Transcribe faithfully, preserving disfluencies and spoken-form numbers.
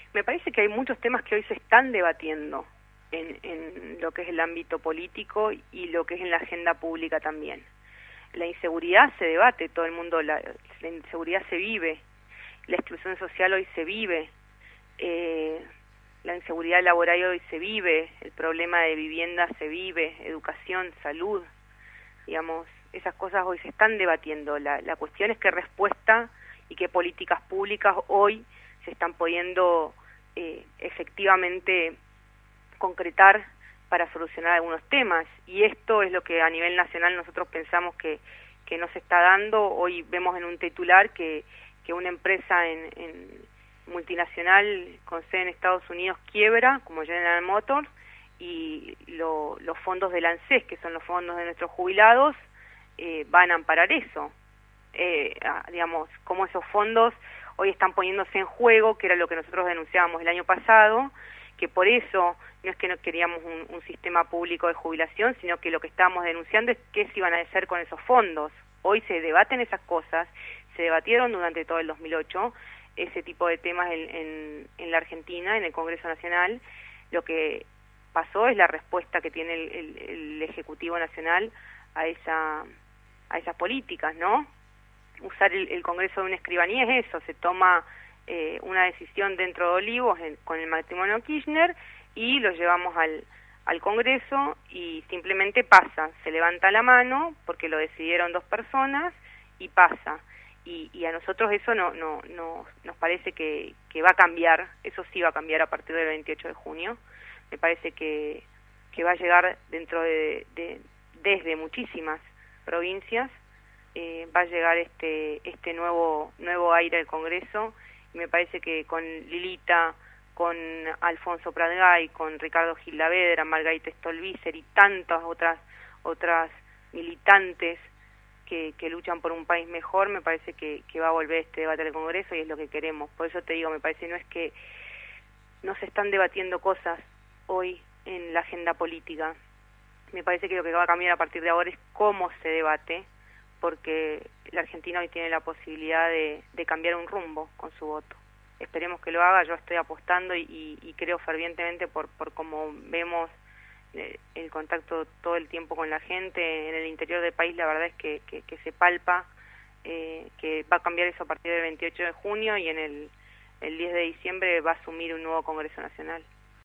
Me parece que hay muchos temas que hoy se están debatiendo en, en lo que es el ámbito político y lo que es en la agenda pública también. La inseguridad se debate, todo el mundo, la, la inseguridad se vive, la exclusión social hoy se vive, eh, la inseguridad laboral hoy se vive, el problema de vivienda se vive, educación, salud, digamos, esas cosas hoy se están debatiendo. La, la cuestión es qué respuesta y qué políticas públicas hoy se están pudiendo eh, efectivamente concretar para solucionar algunos temas, y esto es lo que a nivel nacional nosotros pensamos que, que no se está dando. Hoy vemos en un titular que, que una empresa en, en multinacional con sede en Estados Unidos quiebra, como General Motors, y lo, los fondos del ANSES, que son los fondos de nuestros jubilados, eh, van a amparar eso. Eh, digamos, como esos fondos hoy están poniéndose en juego, que era lo que nosotros denunciábamos el año pasado, que por eso no es que no queríamos un, un sistema público de jubilación, sino que lo que estábamos denunciando es qué se iban a hacer con esos fondos. Hoy se debaten esas cosas, se debatieron durante todo el dos mil ocho ese tipo de temas en, en, en la Argentina, en el Congreso Nacional. Lo que pasó es la respuesta que tiene el, el, el Ejecutivo Nacional a esa a esas políticas, ¿no? Usar el, el Congreso de una escribanía es eso, se toma eh, una decisión dentro de Olivos en, con el matrimonio Kirchner y lo llevamos al, al Congreso y simplemente pasa, se levanta la mano porque lo decidieron dos personas y pasa. Y, y a nosotros eso no, no, no nos parece que, que va a cambiar, eso sí va a cambiar a partir del veintiocho de junio. Me parece que, que va a llegar dentro de, de desde muchísimas provincias, eh, va a llegar este este nuevo nuevo aire al Congreso, y me parece que con Lilita, con Alfonso Pratgay, con Ricardo Gilavedra, Margarita Stolbizer y tantas otras otras militantes que, que luchan por un país mejor, me parece que, que va a volver este debate al Congreso y es lo que queremos. Por eso te digo, me parece no es que no se están debatiendo cosas hoy en la agenda política. Me parece que lo que va a cambiar a partir de ahora es cómo se debate, porque la Argentina hoy tiene la posibilidad de, de cambiar un rumbo con su voto. Esperemos que lo haga, yo estoy apostando y, y, y creo fervientemente por, por cómo vemos eh, el contacto todo el tiempo con la gente en el interior del país. La verdad es que, que, que se palpa eh, que va a cambiar eso a partir del veintiocho de junio y en el, el diez de diciembre va a asumir un nuevo Congreso Nacional.